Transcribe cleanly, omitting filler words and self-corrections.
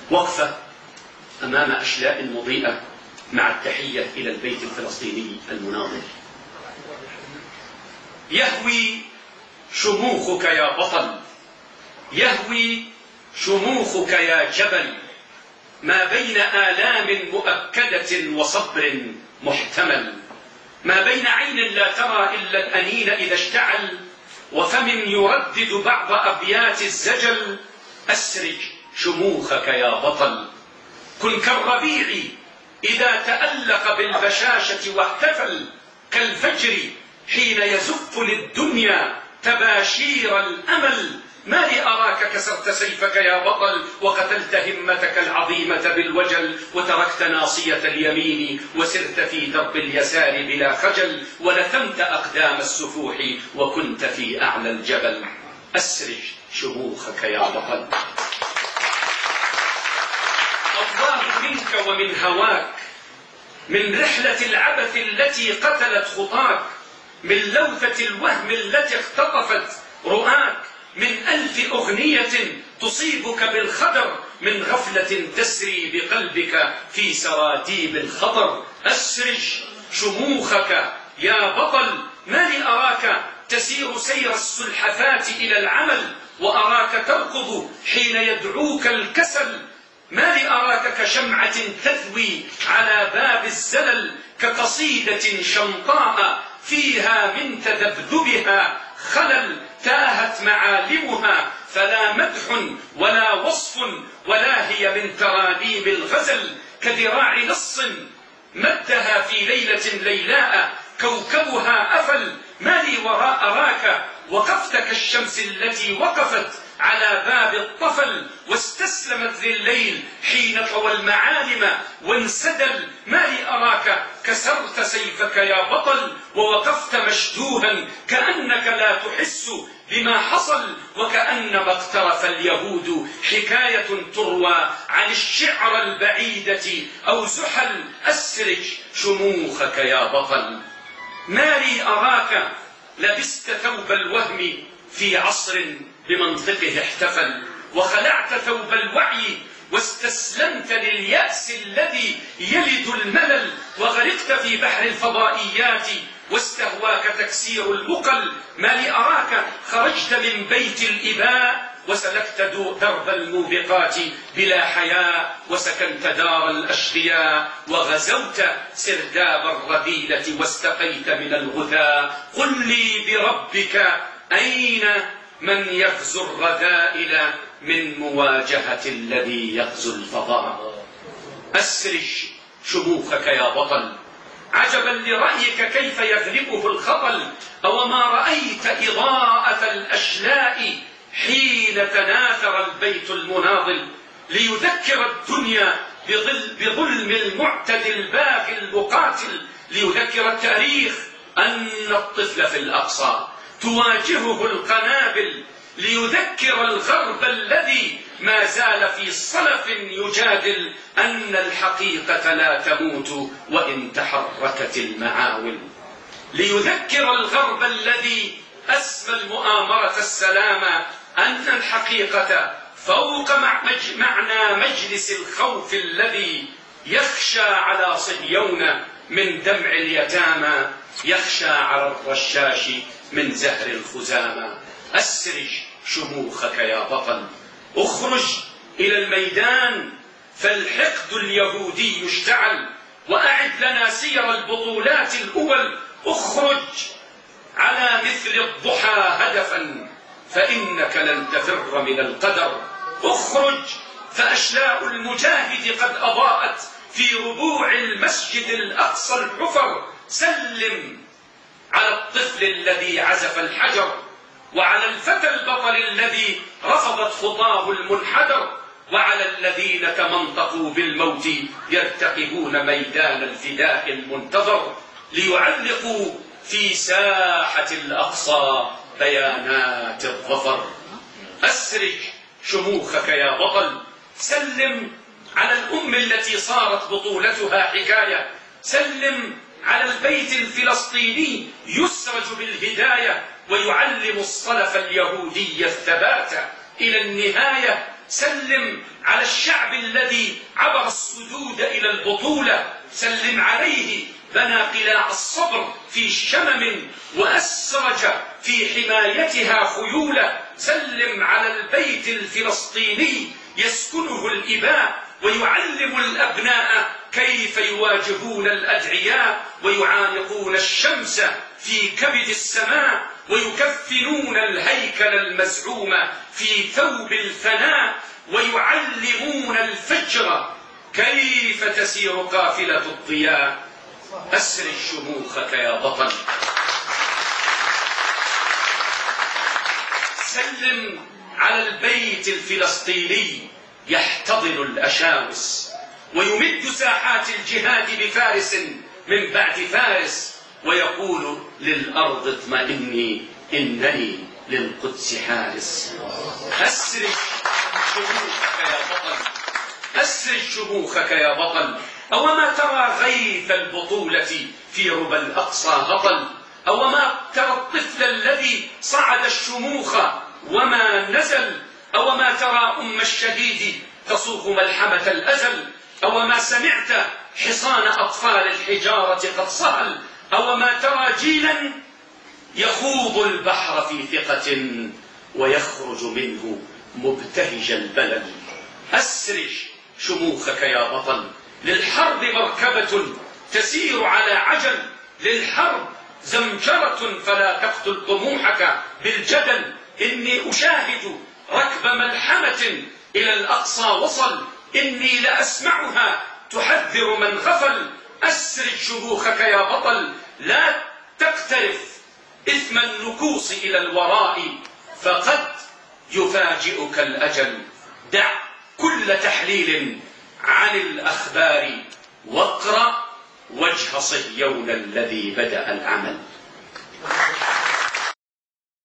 وقفة أمام أشلاء مضيئة مع التحية إلى البيت الفلسطيني المناضل. يهوي شموخك يا بطل، يهوي شموخك يا جبل، ما بين آلام مؤكدة وصبر محتمل، ما بين عين لا ترى إلا الأنين إذا اشتعل، وفم يردد بعض أبيات الزجل. أسرج شموخك يا بطل، كن كالربيع إذا تألق بالبشاشة واحتفل، كالفجر حين يزف للدنيا تباشير الأمل. ما لي أراك كسرت سيفك يا بطل، وقتلت همتك العظيمة بالوجل، وتركت ناصية اليمين وسرت في درب اليسار بلا خجل، ولثمت أقدام السفوح وكنت في أعلى الجبل. أسرج شموخك يا بطل. الله منك ومن هواك، من رحلة العبث التي قتلت خطاك، من لوثة الوهم التي اختطفت رؤاك، من 1000 أغنية تصيبك بالخدر، من غفلة تسري بقلبك في سراديب الخطر. أسرج شموخك يا بطل، ما لي أراك تسير سير السلحفاة إلى العمل، وأراك تركض حين يدعوك الكسل. ما لي أراك كشمعة تثوي على باب الزلل، كقصيدة شمطاء فيها من تذبذبها خلل، تاهت معالمها فلا مدح ولا وصف، ولا هي من ترانيم الغزل، كذراع لص مدها في ليلة ليلاء كوكبها أفل. ما لي وراء أراك وقفت كالشمس التي وقفت على باب الطفل، واستسلمت لليل حين طوى المعالم وانسدل. ما لي أراك كسرت سيفك يا بطل، ووقفت مشدوها كأنك لا تحس بما حصل، وكأنما اقترف اليهود حكاية تروى عن الشعر البعيدة أو زحل. أسرج شموخك يا بطل. ما لي أراك لبست ثوب الوهم في عصر بمنطقه احتفل، وخلعت ثوب الوعي واستسلمت لليأس الذي يلد الملل، وغرقت في بحر الفضائيات واستهواك تكسير البقل. ما لي أراك خرجت من بيت الإباء وسلكت درب الموبقات بلا حياء، وسكنت دار الأشقياء وغزوت سرداب الرذيلة واستقيت من الغثاء. قل لي بربك أين من يغزو الرذائل من مواجهة الذي يغزو الفضاء. أسرج شموخك يا بطل، عجبا لرأيك كيف يغلبه الخطل، أوما رأيت إضاءة الأشلاء حين تناثر البيت المناضل، ليذكر الدنيا بظلم المعتدي الباغي المقاتل، ليذكر التاريخ أن الطفل في الأقصى تواجهه القنابل، ليذكر الغرب الذي ما زال في صلف يجادل أن الحقيقة لا تموت وإن تحركت المعاول، ليذكر الغرب الذي أسمى المؤامرة السلام أن الحقيقة فوق معنى مجلس الخوف الذي يخشى على صهيون من دمع اليتامى، يخشى على الرشاش من زهر الخزامى. أسرج شموخك يا بطل، اخرج إلى الميدان فالحقد اليهودي يشتعل، وأعد لنا سير البطولات الأول. اخرج على مثل الضحى هدفا فإنك لن تفر من القدر. اخرج فأشلاء المجاهد قد أضاءت في ربوع المسجد الأقصى الحفر. سلم على الطفل الذي عزف الحجر، وعلى الفتى البطل الذي رفضت خطاه المنحدر، وعلى الذين تمنطقوا بالموت يرتقبون ميدان الفداء المنتظر، ليعلقوا في ساحة الأقصى بيانات الظفر. أسرج شموخك يا بطل، سلم على الأم التي صارت بطولتها حكاية، سلم على البيت الفلسطيني يسرج بالهداية ويعلم الصلف اليهودي الثبات إلى النهاية. سلم على الشعب الذي عبر السدود إلى البطولة، سلم عليه بنى قلاع الصبر في شمم وأسرج في حمايتها خيولا. سلم على البيت الفلسطيني يسكنه الإباء ويعلم الأبناء كيف يواجهون الأدعياء ويعانقون الشمس في كبد السماء ويكفنون الهيكل المزعوم في ثوب الفناء ويعلمون الفجر كيف تسير قافلة الضياء. أسرج شموخك يا بطل. سلم على البيت الفلسطيني يحتضن الأشاوس ويمد ساحات الجهاد بفارس من بعد فارس ويقول للأرض اطمئني إنني للقدس حارس. أسرج شموخك يا بطل. أسرج شموخك يا بطل. أوما ترى غيث البطولة في ربى الأقصى هطل؟ أوما ترى الطفل الذي صعد الشموخ وما نزل؟ أوما ترى أم الشهيد تصوغ ملحمة الأزل؟ أوما سمعت حصان أطفال الحجارة قد صهل؟ أوما ترى جيلا يخوض البحر في ثقة ويخرج منه مبتهج البلل؟ أسرج شموخك يا بطل. للحرب مركبة تسير على عجل، للحرب زمجرة فلا تقتل طموحك بالجدل. إني أشاهد ركب ملحمة إلى الأقصى وصل، إني لأسمعها تحذر من غفل. أسرج شموخك يا بطل. لا تقترف إثم النكوص إلى الوراء فقد يفاجئك الأجل. دع كل تحليل عن الأخبار واقرأ وجه صهيون الذي بدأ العمل.